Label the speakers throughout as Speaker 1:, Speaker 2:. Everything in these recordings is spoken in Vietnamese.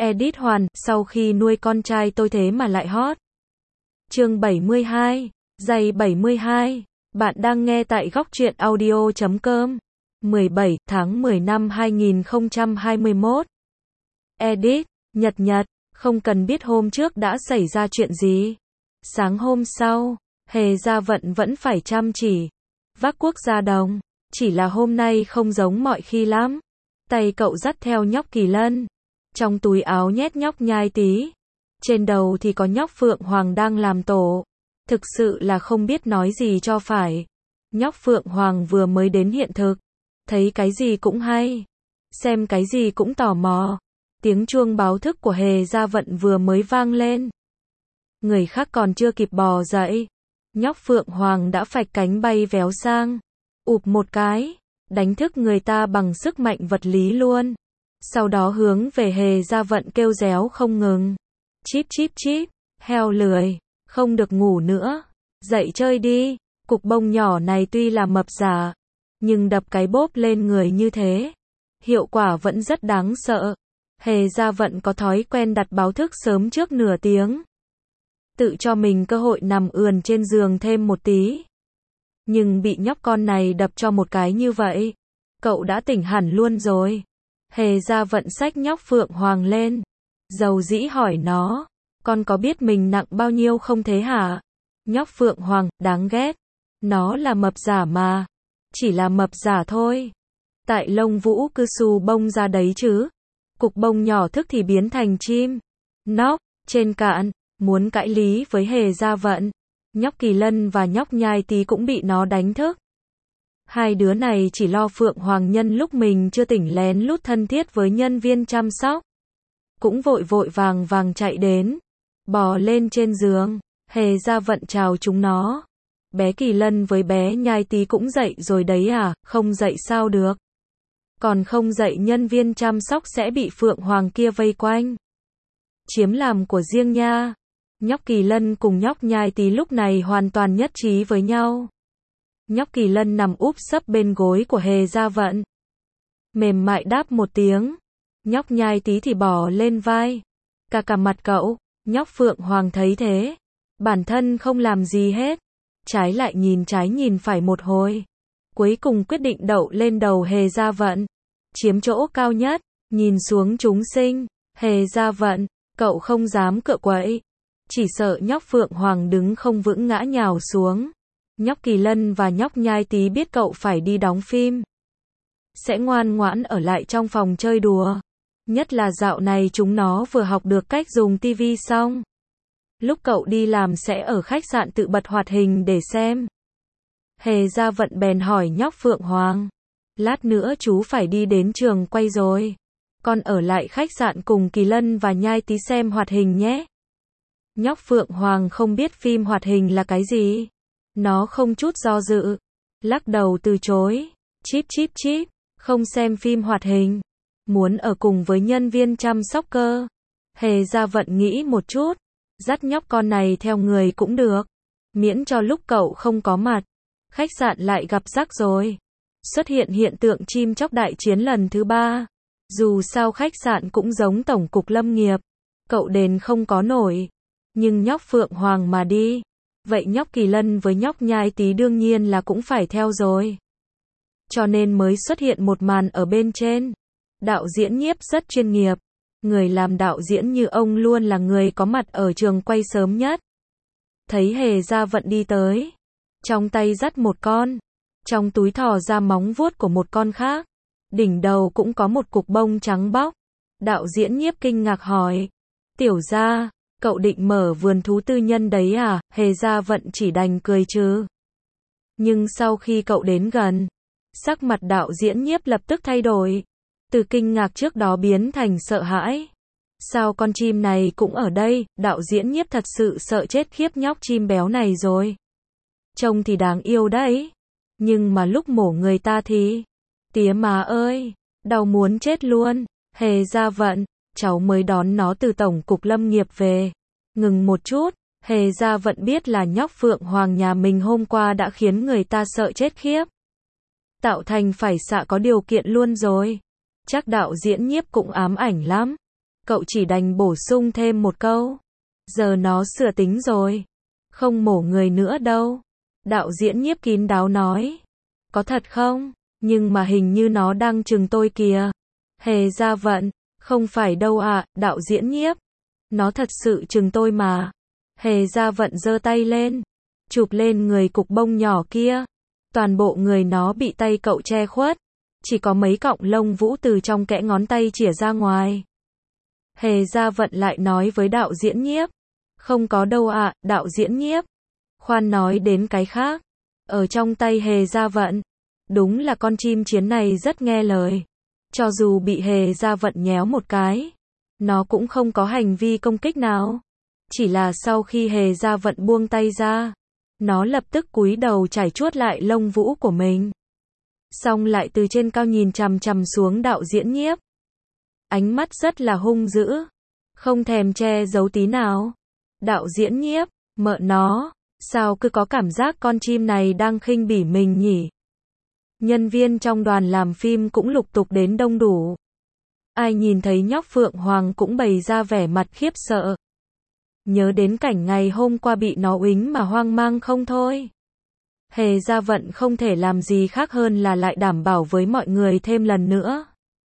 Speaker 1: Edit Hoàn, sau khi nuôi con trai tôi thế mà lại hot. Chương 72, giày 72. Bạn đang nghe tại góc truyện audio.com. 17 tháng 10 năm 2021. Edit, Nhật, không cần biết hôm trước đã xảy ra chuyện gì. Sáng hôm sau, Hề Gia Vận vẫn phải chăm chỉ vác cuốc ra đồng, chỉ là hôm nay không giống mọi khi lắm. Tay cậu dắt theo nhóc Kỳ Lân, trong túi áo nhét nhóc Nhai Tí, trên đầu thì có nhóc Phượng Hoàng đang làm tổ. Thực sự là không biết nói gì cho phải. Nhóc Phượng Hoàng vừa mới đến hiện thực, thấy cái gì cũng hay, xem cái gì cũng tò mò. Tiếng chuông báo thức của Hề Gia Vận vừa mới vang lên, người khác còn chưa kịp bò dậy, nhóc Phượng Hoàng đã phạch cánh bay véo sang, ụp một cái, đánh thức người ta bằng sức mạnh vật lý luôn. Sau đó hướng về Hề Gia Vận kêu réo không ngừng. Chíp chíp chíp, heo lười, không được ngủ nữa, dậy chơi đi. Cục bông nhỏ này tuy là mập giả, nhưng đập cái bốp lên người như thế, hiệu quả vẫn rất đáng sợ. Hề Gia Vận có thói quen đặt báo thức sớm trước nửa tiếng, tự cho mình cơ hội nằm ườn trên giường thêm một tí. Nhưng bị nhóc con này đập cho một cái như vậy, cậu đã tỉnh hẳn luôn rồi. Hề Gia Vận xách nhóc Phượng Hoàng lên, dầu dĩ hỏi nó, con có biết mình nặng bao nhiêu không thế hả? Nhóc Phượng Hoàng, đáng ghét, nó là mập giả mà, chỉ là mập giả thôi. Tại lông vũ cứ xù bông ra đấy chứ. Cục bông nhỏ thức thì biến thành chim nóc trên cạn, muốn cãi lý với Hề Gia Vận. Nhóc Kỳ Lân và nhóc Nhai Tí cũng bị nó đánh thức. Hai đứa này chỉ lo Phượng Hoàng nhân lúc mình chưa tỉnh lén lút thân thiết với nhân viên chăm sóc, cũng vội vội vàng vàng chạy đến, bò lên trên giường. Hề Gia Vận chào chúng nó. Bé Kỳ Lân với bé Nhai Tí cũng dậy rồi đấy à? Không dậy sao được? Còn không dậy nhân viên chăm sóc sẽ bị Phượng Hoàng kia vây quanh, chiếm làm của riêng nha. Nhóc Kỳ Lân cùng nhóc Nhai Tí lúc này hoàn toàn nhất trí với nhau. Nhóc Kỳ Lân nằm úp sấp bên gối của Hề Gia Vận, mềm mại đáp một tiếng. Nhóc Nhai Tí thì bò lên vai, cả mặt cậu. Nhóc Phượng Hoàng thấy thế, bản thân không làm gì hết, trái nhìn phải một hồi, cuối cùng quyết định đậu lên đầu Hề Gia Vận, chiếm chỗ cao nhất, nhìn xuống chúng sinh. Hề Gia Vận, cậu không dám cựa quậy, chỉ sợ nhóc Phượng Hoàng đứng không vững ngã nhào xuống. Nhóc Kỳ Lân và nhóc Nhai Tí biết cậu phải đi đóng phim, sẽ ngoan ngoãn ở lại trong phòng chơi đùa. Nhất là dạo này chúng nó vừa học được cách dùng tivi xong, lúc cậu đi làm sẽ ở khách sạn tự bật hoạt hình để xem. Hề Gia Vận bèn hỏi nhóc Phượng Hoàng, lát nữa chú phải đi đến trường quay rồi, con ở lại khách sạn cùng Kỳ Lân và Nhai Tí xem hoạt hình nhé. Nhóc Phượng Hoàng không biết phim hoạt hình là cái gì, nó không chút do dự, lắc đầu từ chối. Chíp chíp chíp, không xem phim hoạt hình, muốn ở cùng với nhân viên chăm sóc cơ. Hề Gia Vận nghĩ một chút, dắt nhóc con này theo người cũng được, miễn cho lúc cậu không có mặt, khách sạn lại gặp rắc rối, xuất hiện hiện tượng chim chóc đại chiến lần thứ 3. Dù sao khách sạn cũng giống tổng cục lâm nghiệp, cậu đền không có nổi. Nhưng nhóc Phượng Hoàng mà đi, vậy nhóc Kỳ Lân với nhóc Nhai Tí đương nhiên là cũng phải theo rồi. Cho nên mới xuất hiện một màn ở bên trên. Đạo diễn nhiếp rất chuyên nghiệp, người làm đạo diễn như ông luôn là người có mặt ở trường quay sớm nhất. Thấy Hề Gia Vận đi tới, trong tay dắt một con, trong túi thò ra móng vuốt của một con khác, đỉnh đầu cũng có một cục bông trắng bóc. Đạo diễn nhiếp kinh ngạc hỏi, tiểu gia, cậu định mở vườn thú tư nhân đấy à? Hề Gia Vận chỉ đành cười trừ. Nhưng sau khi cậu đến gần, sắc mặt đạo diễn nhiếp lập tức thay đổi, từ kinh ngạc trước đó biến thành sợ hãi. Sao con chim này cũng ở đây? Đạo diễn nhiếp thật sự sợ chết khiếp nhóc chim béo này rồi. Trông thì đáng yêu đấy, nhưng mà lúc mổ người ta thì, tía má ơi, đau muốn chết luôn. Hề Gia Vận, cháu mới đón nó từ tổng cục lâm nghiệp về. Ngừng một chút, Hề Gia Vận biết là nhóc Phượng Hoàng nhà mình hôm qua đã khiến người ta sợ chết khiếp, tạo thành phải xạ có điều kiện luôn rồi. Chắc đạo diễn nhiếp cũng ám ảnh lắm. cậu chỉ đành bổ sung thêm một câu. Giờ nó sửa tính rồi. Không mổ người nữa đâu. Đạo diễn Nhiếp kín đáo nói. Có thật không? Nhưng mà hình như nó đang chừng tôi kìa. Hề Gia Vận. Không phải đâu ạ, đạo diễn Nhiếp. Nó thật sự chừng tôi mà. Hề Gia Vận giơ tay lên. Chụp lên người cục bông nhỏ kia. Toàn bộ người nó bị tay cậu che khuất. Chỉ có mấy cọng lông vũ từ trong kẽ ngón tay chỉa ra ngoài. Hề Gia Vận lại nói với đạo diễn Nhiếp. Không có đâu ạ, đạo diễn Nhiếp. Khoan nói đến cái khác. Ở trong tay Hề Gia Vận. Đúng là con chim chiến này rất nghe lời. Cho dù bị Hề Gia Vận nhéo một cái. Nó cũng không có hành vi công kích nào. Chỉ là sau khi Hề Gia Vận buông tay ra. Nó lập tức cúi đầu chải chuốt lại lông vũ của mình. Xong lại từ trên cao nhìn chằm chằm xuống đạo diễn Nhiếp. Ánh mắt rất là hung dữ. Không thèm che giấu tí nào. Đạo diễn Nhiếp, mợ nó, sao cứ có cảm giác con chim này đang khinh bỉ mình nhỉ? Nhân viên trong đoàn làm phim cũng lục tục đến đông đủ. Ai nhìn thấy nhóc Phượng Hoàng cũng bày ra vẻ mặt khiếp sợ. Nhớ đến cảnh ngày hôm qua bị nó uýnh mà hoang mang không thôi. Hề Gia Vận không thể làm gì khác hơn là lại đảm bảo với mọi người thêm lần nữa.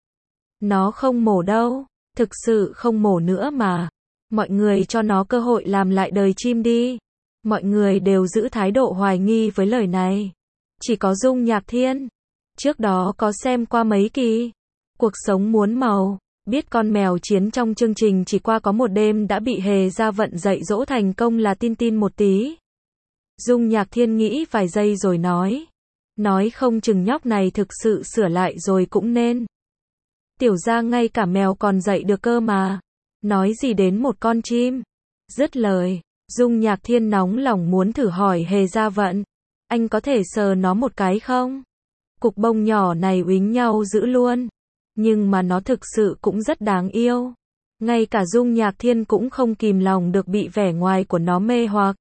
Speaker 1: Nó không mổ đâu, thực sự không mổ nữa mà. Mọi người cho nó cơ hội làm lại đời chim đi. Mọi người đều giữ thái độ hoài nghi với lời này. Chỉ có Dung Nhạc Thiên. Trước đó có xem qua mấy kỳ. Cuộc sống muôn màu. Biết con mèo chiến trong chương trình chỉ qua có một đêm đã bị Hề Gia Vận dạy dỗ thành công là tin tin một tí. Dung Nhạc Thiên nghĩ vài giây rồi nói. Nói không chừng nhóc này thực sự sửa lại rồi cũng nên. Tiểu gia ngay cả mèo còn dạy được cơ mà. Nói gì đến một con chim. Dứt lời, Dung Nhạc Thiên nóng lòng muốn thử hỏi Hề Gia Vận. Anh có thể sờ nó một cái không? Cục bông nhỏ này uýnh nhau dữ luôn. Nhưng mà nó thực sự cũng rất đáng yêu. Ngay cả Dung Nhạc Thiên cũng không kìm lòng được bị vẻ ngoài của nó mê hoặc.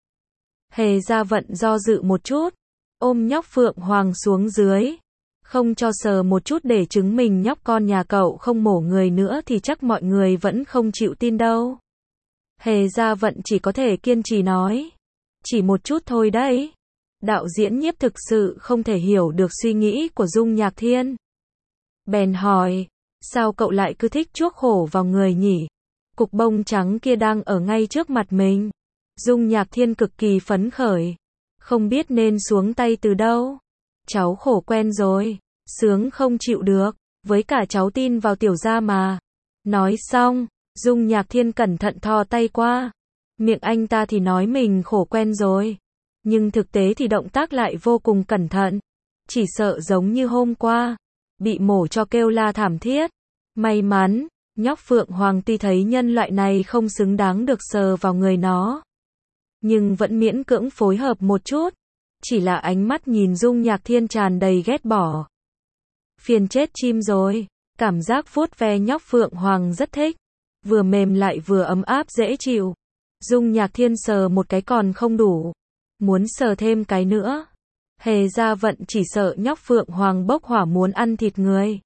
Speaker 1: Hề Gia Vận do dự một chút. Ôm nhóc Phượng Hoàng xuống dưới. Không cho sờ một chút để chứng minh nhóc con nhà cậu không mổ người nữa thì chắc mọi người vẫn không chịu tin đâu. Hề Gia Vận chỉ có thể kiên trì nói. Chỉ một chút thôi đấy. Đạo diễn Nhiếp thực sự không thể hiểu được suy nghĩ của Dung Nhạc Thiên. Bèn hỏi, sao cậu lại cứ thích chuốc khổ vào người nhỉ? Cục bông trắng kia đang ở ngay trước mặt mình. Dung Nhạc Thiên cực kỳ phấn khởi. Không biết nên xuống tay từ đâu. Cháu khổ quen rồi. Sướng không chịu được. Với cả cháu tin vào tiểu gia mà. Nói xong, Dung Nhạc Thiên cẩn thận thò tay qua. Miệng anh ta thì nói mình khổ quen rồi. Nhưng thực tế thì động tác lại vô cùng cẩn thận. Chỉ sợ giống như hôm qua. Bị mổ cho kêu la thảm thiết. May mắn, nhóc Phượng Hoàng tuy thấy nhân loại này không xứng đáng được sờ vào người nó. Nhưng vẫn miễn cưỡng phối hợp một chút. Chỉ là ánh mắt nhìn Dung Nhạc Thiên tràn đầy ghét bỏ. Phiền chết chim rồi. Cảm giác vuốt ve nhóc Phượng Hoàng rất thích. Vừa mềm lại vừa ấm áp dễ chịu. Dung Nhạc Thiên sờ một cái còn không đủ. Muốn sờ thêm cái nữa. Hề Gia Vận chỉ sợ nhóc Phượng Hoàng bốc hỏa muốn ăn thịt người.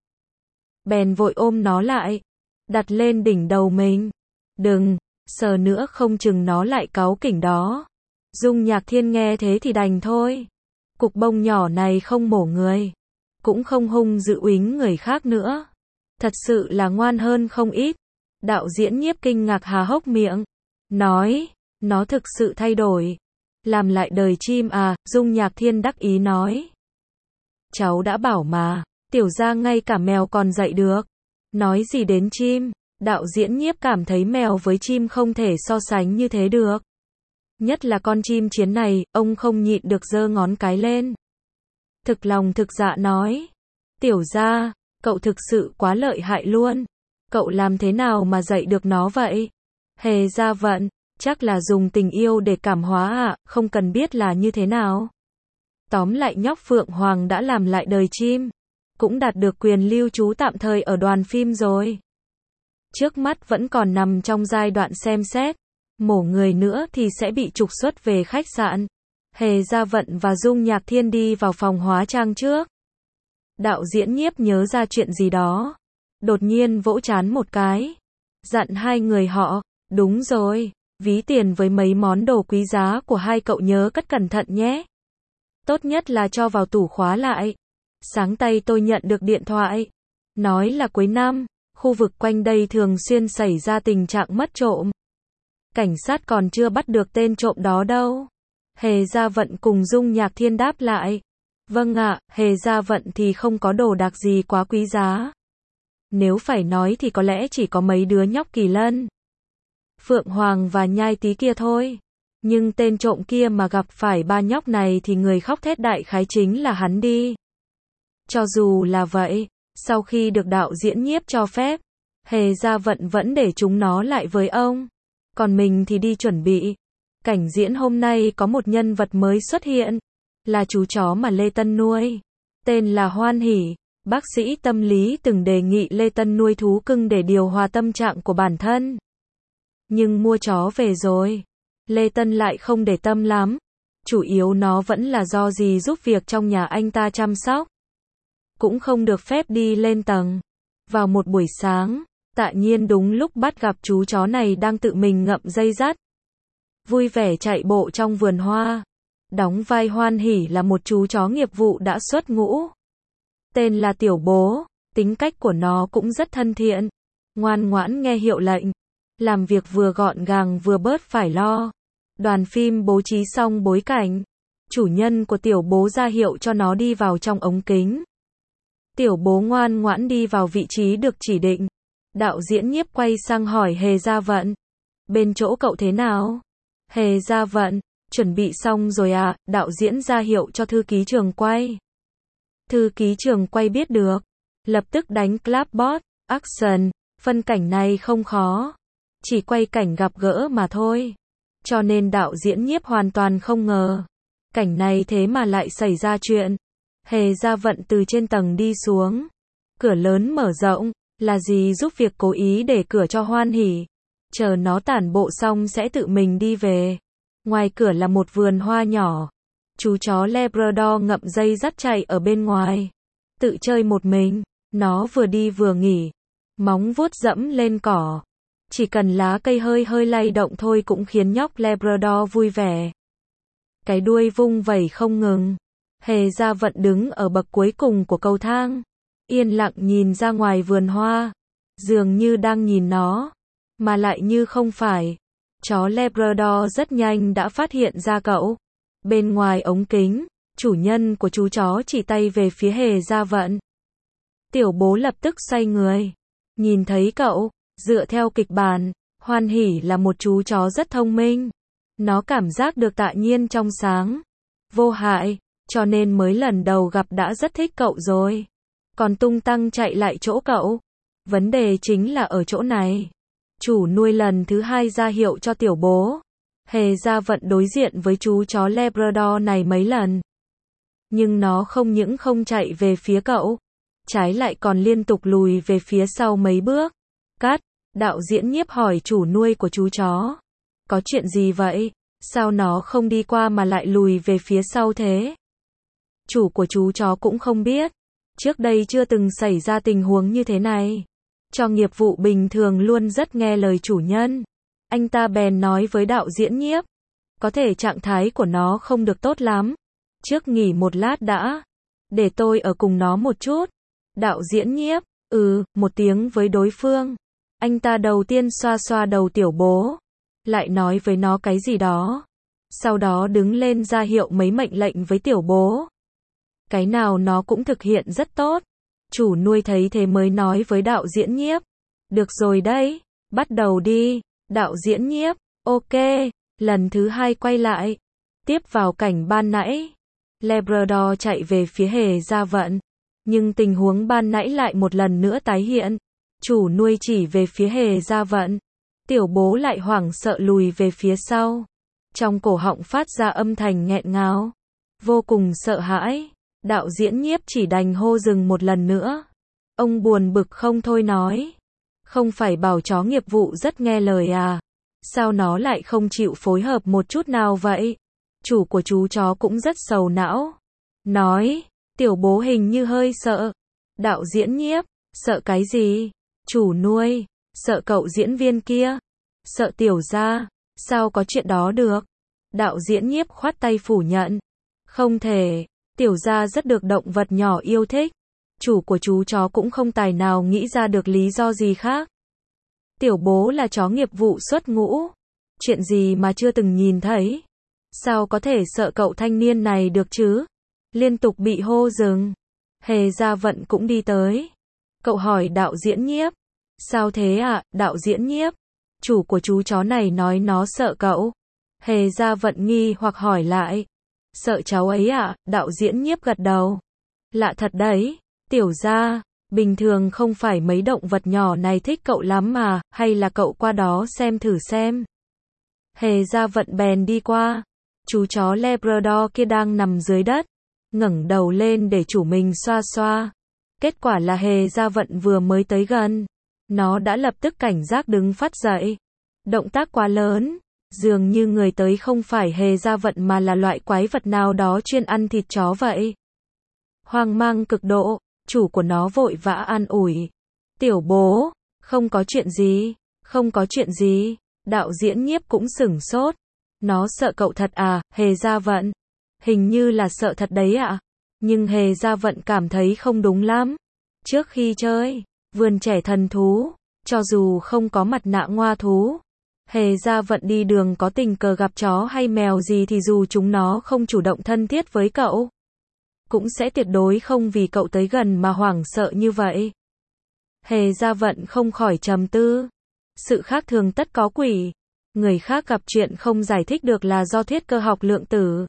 Speaker 1: Bèn vội ôm nó lại. Đặt lên đỉnh đầu mình. Đừng, sờ nữa không chừng nó lại cáu kỉnh đó. Dung Nhạc Thiên nghe thế thì đành thôi. Cục bông nhỏ này không mổ người. Cũng không hung dữ uýnh người khác nữa. Thật sự là ngoan hơn không ít. Đạo diễn Nhiếp kinh ngạc há hốc miệng. Nói, nó thực sự thay đổi. Làm lại đời chim à, Dung Nhạc Thiên đắc ý nói. Cháu đã bảo mà, tiểu gia ngay cả mèo còn dạy được. Nói gì đến chim, đạo diễn Nhiếp cảm thấy mèo với chim không thể so sánh như thế được. Nhất là con chim chiến này, ông không nhịn được giơ ngón cái lên. Thực lòng thực dạ nói. Tiểu gia, cậu thực sự quá lợi hại luôn. Cậu làm thế nào mà dạy được nó vậy? Hề Gia Vận, chắc là dùng tình yêu để cảm hóa ạ, không cần biết là như thế nào. Tóm lại nhóc Phượng Hoàng đã làm lại đời chim. Cũng đạt được quyền lưu trú tạm thời ở đoàn phim rồi. Trước mắt vẫn còn nằm trong giai đoạn xem xét. Mổ người nữa thì sẽ bị trục xuất về khách sạn. Hề Gia Vận và Dung Nhạc Thiên đi vào phòng hóa trang trước. Đạo diễn Nhiếp nhớ ra chuyện gì đó. Đột nhiên vỗ trán một cái. dặn hai người họ, đúng rồi, ví tiền với mấy món đồ quý giá của hai cậu nhớ cất cẩn thận nhé. Tốt nhất là cho vào tủ khóa lại. Sáng nay tôi nhận được điện thoại. Nói là cuối năm, khu vực quanh đây thường xuyên xảy ra tình trạng mất trộm. Cảnh sát còn chưa bắt được tên trộm đó đâu. Hề Gia Vận cùng Dung Nhạc Thiên đáp lại. Vâng ạ, Hề Gia Vận thì không có đồ đạc gì quá quý giá. Nếu phải nói thì có lẽ chỉ có mấy đứa nhóc Kỳ Lân, Phượng Hoàng và Nhai Tí kia thôi. Nhưng tên trộm kia mà gặp phải ba nhóc này thì người khóc thét đại khái chính là hắn đi. Cho dù là vậy, sau khi được đạo diễn Nhiếp cho phép, Hề Gia Vận vẫn để chúng nó lại với ông. Còn mình thì đi chuẩn bị. Cảnh diễn hôm nay có một nhân vật mới xuất hiện, là chú chó mà Lê Tân nuôi. Tên là Hoan Hỉ. Bác sĩ tâm lý từng đề nghị Lê Tân nuôi thú cưng để điều hòa tâm trạng của bản thân. Nhưng mua chó về rồi, Lê Tân lại không để tâm lắm. Chủ yếu nó vẫn là do dì giúp việc trong nhà anh ta chăm sóc. Cũng không được phép đi lên tầng. Vào một buổi sáng, Tạ Nhiên đúng lúc bắt gặp chú chó này đang tự mình ngậm dây dắt, vui vẻ chạy bộ trong vườn hoa. Đóng vai Hoan Hỉ là một chú chó nghiệp vụ đã xuất ngũ. Tên là Tiểu Bố, tính cách của nó cũng rất thân thiện, ngoan ngoãn nghe hiệu lệnh, làm việc vừa gọn gàng vừa bớt phải lo. Đoàn phim bố trí xong bối cảnh, chủ nhân của Tiểu Bố ra hiệu cho nó đi vào trong ống kính. Tiểu Bố ngoan ngoãn đi vào vị trí được chỉ định. Đạo diễn Nhiếp quay sang hỏi Hề Gia Vận, bên chỗ cậu thế nào? Hề Gia Vận, chuẩn bị xong rồi à? Đạo diễn ra hiệu cho thư ký trường quay. Thư ký trường quay biết được, lập tức đánh clapboard, action. Phân cảnh này không khó, chỉ quay cảnh gặp gỡ mà thôi. Cho nên đạo diễn Nhiếp hoàn toàn không ngờ, cảnh này thế mà lại xảy ra chuyện. Hề Gia Vận từ trên tầng đi xuống, cửa lớn mở rộng, là gì giúp việc cố ý để cửa cho Hoan Hỉ, chờ nó tản bộ xong sẽ tự mình đi về. Ngoài cửa là một vườn hoa nhỏ, chú chó Labrador ngậm dây dắt chạy ở bên ngoài, tự chơi một mình. Nó vừa đi vừa nghỉ, móng vuốt dẫm lên cỏ, chỉ cần lá cây hơi hơi lay động thôi cũng khiến nhóc Labrador vui vẻ. Cái đuôi vung vẩy không ngừng. Hề Gia Vận đứng ở bậc cuối cùng của cầu thang, yên lặng nhìn ra ngoài vườn hoa, dường như đang nhìn nó, mà lại như không phải. Chó Labrador rất nhanh đã phát hiện ra cậu. Bên ngoài ống kính, chủ nhân của chú chó chỉ tay về phía Hề Gia Vận. Tiểu Bố lập tức xoay người, nhìn thấy cậu. Dựa theo kịch bản, Hoan Hỉ là một chú chó rất thông minh. Nó cảm giác được Tạ Nhiên trong sáng, vô hại, cho nên mới lần đầu gặp đã rất thích cậu rồi. Còn tung tăng chạy lại chỗ cậu. Vấn đề chính là ở chỗ này. Chủ nuôi lần thứ hai ra hiệu cho Tiểu Bố. Hề Gia Vận đối diện với chú chó Labrador này mấy lần. Nhưng nó không những không chạy về phía cậu, trái lại còn liên tục lùi về phía sau mấy bước. Cắt, đạo diễn Nhiếp hỏi chủ nuôi của chú chó. Có chuyện gì vậy? Sao nó không đi qua mà lại lùi về phía sau thế? Chủ của chú chó cũng không biết. Trước đây chưa từng xảy ra tình huống như thế này. Cho nghiệp vụ bình thường luôn rất nghe lời chủ nhân. Anh ta bèn nói với đạo diễn Nhiếp. Có thể trạng thái của nó không được tốt lắm. Trước nghỉ một lát đã. Để tôi ở cùng nó một chút. Đạo diễn Nhiếp, một tiếng với đối phương. Anh ta đầu tiên xoa xoa đầu Tiểu Bố, lại nói với nó cái gì đó. Sau đó đứng lên ra hiệu mấy mệnh lệnh với Tiểu Bố. Cái nào nó cũng thực hiện rất tốt. Chủ nuôi thấy thế mới nói với đạo diễn Nhiếp. Được rồi đấy, bắt đầu đi. Đạo diễn Nhiếp, ok. Lần thứ hai quay lại. Tiếp vào cảnh ban nãy. Labrador chạy về phía Hề Gia Vận. Nhưng tình huống ban nãy lại một lần nữa tái hiện. Chủ nuôi chỉ về phía Hề Gia Vận. Tiểu Bố lại hoảng sợ lùi về phía sau. Trong cổ họng phát ra âm thanh nghẹn ngào. Vô cùng sợ hãi. Đạo diễn Nhiếp chỉ đành hô dừng một lần nữa. Ông buồn bực không thôi nói. Không phải bảo chó nghiệp vụ rất nghe lời à? Sao nó lại không chịu phối hợp một chút nào vậy? Chủ của chú chó cũng rất sầu não. Nói, Tiểu Bố hình như hơi sợ. Đạo diễn Nhiếp, sợ cái gì? Chủ nuôi, Sợ cậu diễn viên kia. Sợ tiểu gia. Sao có chuyện đó được? Đạo diễn Nhiếp khoát tay phủ nhận. Không thể. Tiểu gia rất được động vật nhỏ yêu thích. Chủ của chú chó cũng không tài nào nghĩ ra được lý do gì khác. Tiểu bố là chó nghiệp vụ xuất ngũ. Chuyện gì mà chưa từng nhìn thấy? Sao có thể sợ cậu thanh niên này được chứ? Liên tục bị hô dừng. Hề Gia Vận cũng đi tới. Cậu hỏi đạo diễn Nhiếp. Sao thế ạ, đạo diễn Nhiếp? Chủ của chú chó này nói nó sợ cậu. Hề Gia Vận nghi hoặc hỏi lại. Sợ cháu ấy ạ, đạo diễn Nhiếp gật đầu. Lạ thật đấy, tiểu gia, bình thường không phải mấy động vật nhỏ này thích cậu lắm mà, hay là cậu qua đó xem thử xem. Hề Gia Vận bèn đi qua. Chú chó Labrador kia đang nằm dưới đất, ngẩng đầu lên để chủ mình xoa xoa. Kết quả là Hề Gia Vận vừa mới tới gần, nó đã lập tức cảnh giác đứng phát dậy. Động tác quá lớn, dường như người tới không phải Hề Gia Vận mà là loại quái vật nào đó chuyên ăn thịt chó vậy. Hoang mang cực độ, chủ của nó vội vã an ủi. Tiểu bố, không có chuyện gì, không có chuyện gì. Đạo diễn Nhiếp cũng sửng sốt. Nó sợ cậu thật à, Hề Gia Vận? Hình như là sợ thật đấy ạ. Nhưng Hề Gia Vận cảm thấy không đúng lắm. Trước khi chơi vườn trẻ thần thú, cho dù không có mặt nạ ngoa thú, Hề Gia Vận đi đường có tình cờ gặp chó hay mèo gì thì dù chúng nó không chủ động thân thiết với cậu, cũng sẽ tuyệt đối không vì cậu tới gần mà hoảng sợ như vậy. Hề Gia Vận không khỏi trầm tư. Sự khác thường tất có quỷ. Người khác gặp chuyện không giải thích được là do thuyết cơ học lượng tử.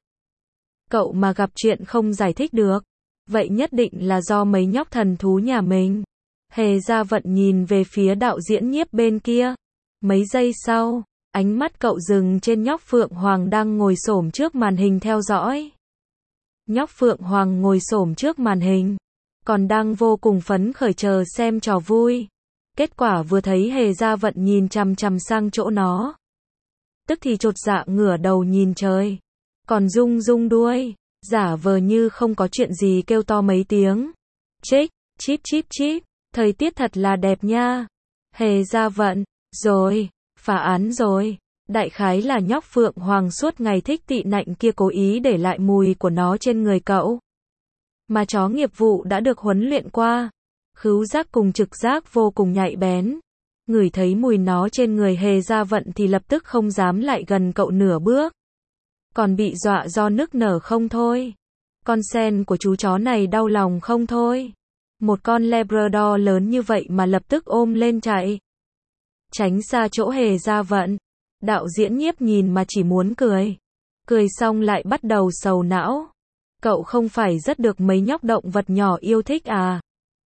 Speaker 1: Cậu mà gặp chuyện không giải thích được, vậy nhất định là do mấy nhóc thần thú nhà mình. Hề Gia Vận nhìn về phía đạo diễn Nhiếp bên kia. Mấy giây sau, ánh mắt cậu dừng trên nhóc Phượng Hoàng đang ngồi xổm trước màn hình theo dõi. Nhóc Phượng Hoàng ngồi xổm trước màn hình, còn đang vô cùng phấn khởi chờ xem trò vui. Kết quả vừa thấy Hề Gia Vận nhìn chằm chằm sang chỗ nó, tức thì chột dạ ngửa đầu nhìn trời, còn rung rung đuôi, giả vờ như không có chuyện gì kêu to mấy tiếng. Chích, chip chip chip, thời tiết thật là đẹp nha. Hề Gia Vận, rồi, phá án rồi. Đại khái là nhóc Phượng Hoàng suốt ngày thích tị nạnh kia cố ý để lại mùi của nó trên người cậu. Mà chó nghiệp vụ đã được huấn luyện qua, khứu giác cùng trực giác vô cùng nhạy bén. Ngửi thấy mùi nó trên người Hề Gia Vận thì lập tức không dám lại gần cậu nửa bước. Còn bị dọa do nức nở không thôi. Con sen của chú chó này đau lòng không thôi. Một con Labrador lớn như vậy mà lập tức ôm lên chạy. Tránh xa chỗ Hề Gia Vận. Đạo diễn Nhiếp nhìn mà chỉ muốn cười. Cười xong lại bắt đầu sầu não. Cậu không phải rất được mấy nhóc động vật nhỏ yêu thích à?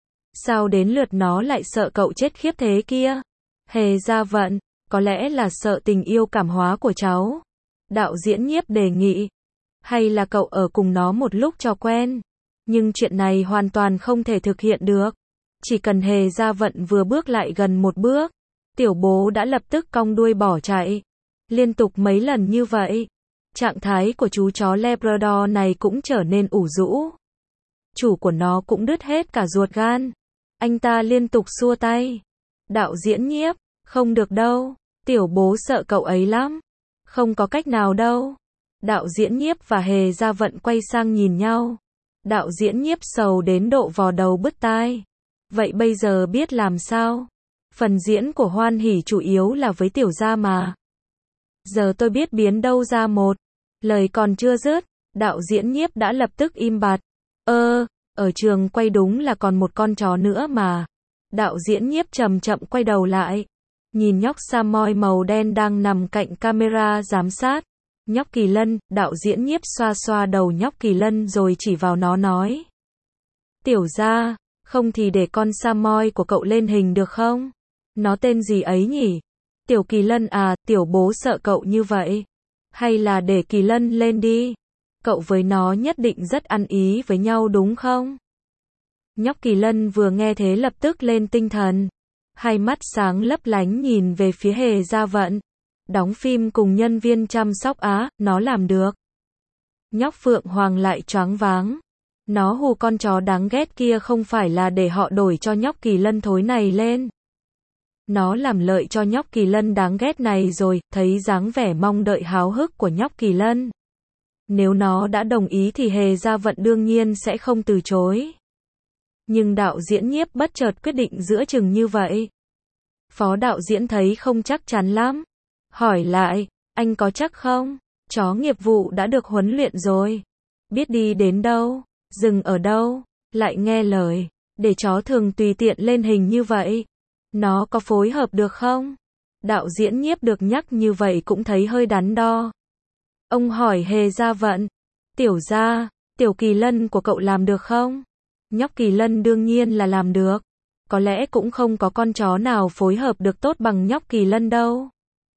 Speaker 1: Sao đến lượt nó lại sợ cậu chết khiếp thế kia? Hề Gia Vận, có lẽ là sợ tình yêu cảm hóa của cháu. Đạo diễn Nhiếp đề nghị. Hay là cậu ở cùng nó một lúc cho quen. Nhưng chuyện này hoàn toàn không thể thực hiện được. Chỉ cần Hề Gia Vận vừa bước lại gần một bước, tiểu bố đã lập tức cong đuôi bỏ chạy. Liên tục mấy lần như vậy, trạng thái của chú chó Labrador này cũng trở nên ủ rũ. Chủ của nó cũng đứt hết cả ruột gan. Anh ta liên tục xua tay. Đạo diễn Nhiếp, không được đâu, tiểu bố sợ cậu ấy lắm. Không có cách nào đâu. Đạo diễn Nhiếp và Hề Gia Vận quay sang nhìn nhau. Đạo diễn Nhiếp sầu đến độ vò đầu bứt tai. Vậy bây giờ biết làm sao? Phần diễn của Hoan Hỉ chủ yếu là với tiểu gia mà. Giờ tôi biết biến đâu ra một. Lời còn chưa dứt, đạo diễn Nhiếp đã lập tức im bặt. Ở trường quay đúng là còn một con chó nữa mà. Đạo diễn Nhiếp chậm chậm quay đầu lại. Nhìn nhóc Samoy màu đen đang nằm cạnh camera giám sát. Nhóc Kỳ Lân, đạo diễn Nhiếp xoa xoa đầu nhóc Kỳ Lân rồi chỉ vào nó nói. Tiểu gia, không thì để con Samoy của cậu lên hình được không? Nó tên gì ấy nhỉ? Tiểu Kỳ Lân à, tiểu bố sợ cậu như vậy. Hay là để Kỳ Lân lên đi. Cậu với nó nhất định rất ăn ý với nhau đúng không? Nhóc Kỳ Lân vừa nghe thế lập tức lên tinh thần. Hai mắt sáng lấp lánh nhìn về phía Hề Gia Vận. Đóng phim cùng nhân viên chăm sóc á, nó làm được. Nhóc Phượng Hoàng lại choáng váng. Nó hù con chó đáng ghét kia không phải là để họ đổi cho nhóc Kỳ Lân thối này lên. Nó làm lợi cho nhóc Kỳ Lân đáng ghét này rồi, thấy dáng vẻ mong đợi háo hức của nhóc Kỳ Lân. Nếu nó đã đồng ý thì Hề Gia Vận đương nhiên sẽ không từ chối. Nhưng đạo diễn Nhiếp bất chợt quyết định giữa chừng như vậy. Phó đạo diễn thấy không chắc chắn lắm. Hỏi lại, anh có chắc không? Chó nghiệp vụ đã được huấn luyện rồi. Biết đi đến đâu, dừng ở đâu, lại nghe lời. Để chó thường tùy tiện lên hình như vậy. Nó có phối hợp được không? Đạo diễn Nhiếp được nhắc như vậy cũng thấy hơi đắn đo. Ông hỏi Hề Gia Vận. Tiểu gia, tiểu Kỳ Lân của cậu làm được không? Nhóc Kỳ Lân đương nhiên là làm được. Có lẽ cũng không có con chó nào phối hợp được tốt bằng nhóc Kỳ Lân đâu.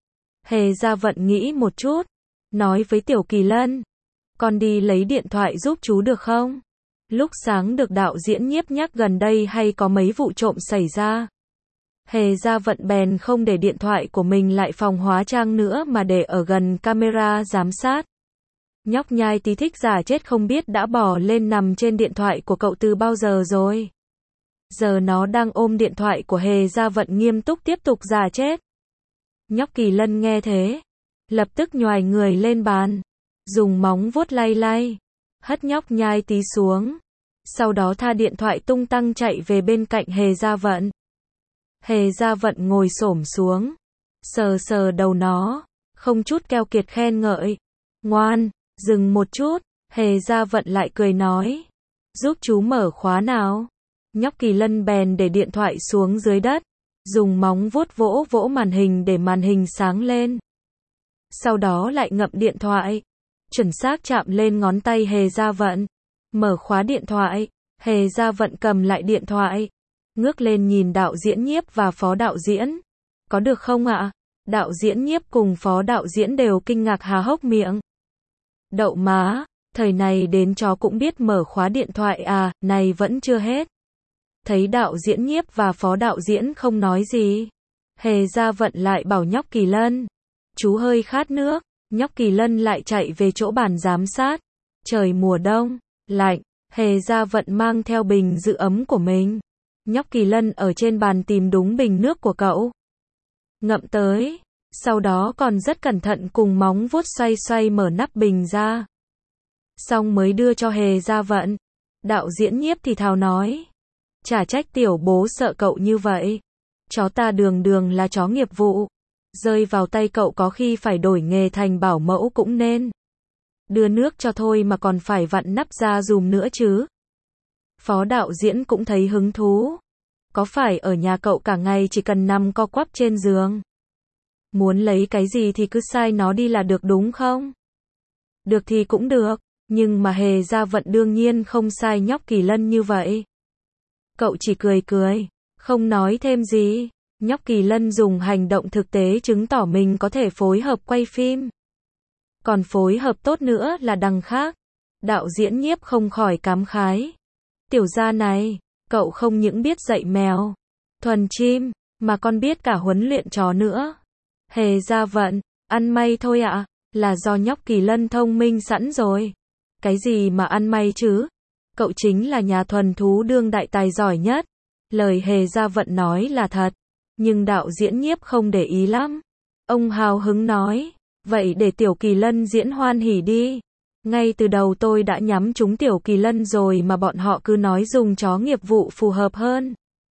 Speaker 1: Hề Gia Vận nghĩ một chút. Nói với tiểu Kỳ Lân. Con đi lấy điện thoại giúp chú được không? Lúc sáng được đạo diễn Nhiếp nhắc gần đây hay có mấy vụ trộm xảy ra. Hề Gia Vận bèn không để điện thoại của mình lại phòng hóa trang nữa mà để ở gần camera giám sát. Nhóc nhai tí thích giả chết không biết đã bỏ lên nằm trên điện thoại của cậu từ bao giờ rồi. Giờ nó đang ôm điện thoại của Hề Gia Vận nghiêm túc tiếp tục giả chết. Nhóc Kỳ Lân nghe thế, lập tức nhoài người lên bàn, dùng móng vuốt lay lay, hất nhóc nhai tí xuống. Sau đó tha điện thoại tung tăng chạy về bên cạnh Hề Gia Vận. Hề Gia Vận ngồi xổm xuống, sờ sờ đầu nó, không chút keo kiệt khen ngợi. Ngoan, dừng một chút. Hề Gia Vận lại cười nói. Giúp chú mở khóa nào. Nhóc Kỳ Lân bèn để điện thoại xuống dưới đất, dùng móng vuốt vỗ vỗ màn hình để màn hình sáng lên. Sau đó lại ngậm điện thoại, chuẩn xác chạm lên ngón tay Hề Gia Vận. Mở khóa điện thoại. Hề Gia Vận cầm lại điện thoại, ngước lên nhìn đạo diễn Nhiếp và phó đạo diễn. Có được không ạ? Đạo diễn Nhiếp cùng phó đạo diễn đều kinh ngạc há hốc miệng. Đậu má, thời này đến chó cũng biết mở khóa điện thoại à, này vẫn chưa hết. Thấy đạo diễn Nhiếp và phó đạo diễn không nói gì, Hề Gia Vận lại bảo nhóc Kỳ Lân. Chú hơi khát nước. Nhóc Kỳ Lân lại chạy về chỗ bàn giám sát. Trời mùa đông, lạnh, Hề Gia Vận mang theo bình giữ ấm của mình. Nhóc Kỳ Lân ở trên bàn tìm đúng bình nước của cậu. Ngậm tới. Sau đó còn rất cẩn thận cùng móng vuốt xoay xoay mở nắp bình ra. Xong mới đưa cho Hề Gia Vận. Đạo diễn Nhiếp thì thào nói. Chả trách tiểu bố sợ cậu như vậy. Chó ta đường đường là chó nghiệp vụ. Rơi vào tay cậu có khi phải đổi nghề thành bảo mẫu cũng nên. Đưa nước cho thôi mà còn phải vặn nắp ra dùm nữa chứ. Phó đạo diễn cũng thấy hứng thú. Có phải ở nhà cậu cả ngày chỉ cần nằm co quắp trên giường? Muốn lấy cái gì thì cứ sai nó đi là được đúng không? Được thì cũng được, nhưng mà Hề Gia Vận đương nhiên không sai nhóc Kỳ Lân như vậy. Cậu chỉ cười cười, không nói thêm gì. Nhóc Kỳ Lân dùng hành động thực tế chứng tỏ mình có thể phối hợp quay phim. Còn phối hợp tốt nữa là đằng khác. Đạo diễn Nhiếp không khỏi cảm khái. Tiểu gia này, cậu không những biết dạy mèo, thuần chim, mà còn biết cả huấn luyện chó nữa. Hề Gia Vận, ăn may thôi ạ, là do nhóc Kỳ Lân thông minh sẵn rồi. Cái gì mà ăn may chứ? Cậu chính là nhà thuần thú đương đại tài giỏi nhất. Lời Hề Gia Vận nói là thật, nhưng đạo diễn Nhiếp không để ý lắm. Ông hào hứng nói, vậy để tiểu Kỳ Lân diễn hoan hỉ đi. Ngay từ đầu tôi đã nhắm trúng tiểu Kỳ Lân rồi mà bọn họ cứ nói dùng chó nghiệp vụ phù hợp hơn.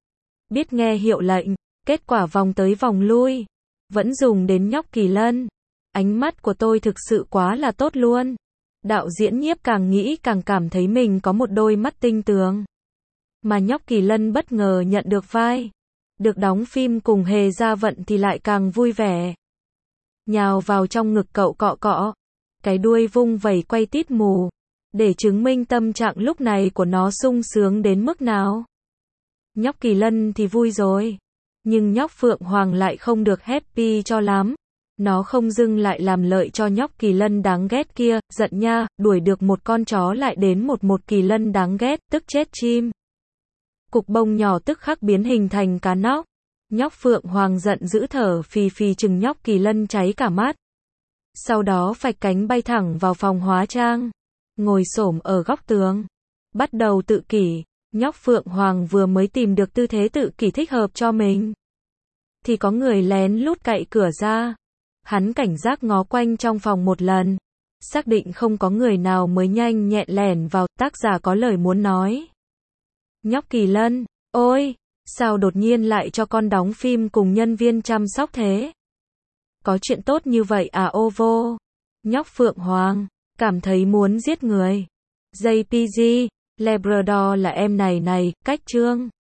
Speaker 1: Biết nghe hiệu lệnh, kết quả vòng tới vòng lui, vẫn dùng đến nhóc Kỳ Lân. Ánh mắt của tôi thực sự quá là tốt luôn. Đạo diễn Nhiếp càng nghĩ càng cảm thấy mình có một đôi mắt tinh tường. Mà nhóc Kỳ Lân bất ngờ nhận được vai. Được đóng phim cùng Hề Gia Vận thì lại càng vui vẻ. Nhào vào trong ngực cậu cọ cọ. Cái đuôi vung vẩy quay tít mù. Để chứng minh tâm trạng lúc này của nó sung sướng đến mức nào. Nhóc Kỳ Lân thì vui rồi. Nhưng nhóc Phượng Hoàng lại không được happy cho lắm. Nó không dưng lại làm lợi cho nhóc Kỳ Lân đáng ghét kia, giận nha, đuổi được một con chó lại đến một Kỳ Lân đáng ghét, tức chết chim. Cục bông nhỏ tức khắc biến hình thành cá nóc. Nhóc Phượng Hoàng giận dữ thở phì phì chừng nhóc Kỳ Lân cháy cả mắt. Sau đó phạch cánh bay thẳng vào phòng hóa trang. Ngồi xổm ở góc tường. Bắt đầu tự kỷ. Nhóc Phượng Hoàng vừa mới tìm được tư thế tự kỷ thích hợp cho mình. thì có người lén lút cậy cửa ra. Hắn cảnh giác ngó quanh trong phòng một lần, xác định không có người nào mới nhanh nhẹn lẻn vào. Tác giả có lời muốn nói. Nhóc Kỳ Lân, ôi, sao đột nhiên lại cho con đóng phim cùng nhân viên chăm sóc thế? Có chuyện tốt như vậy à? Ô vô. Nhóc Phượng Hoàng, cảm thấy muốn giết người. JPG, Labrador là em này, cách Trương.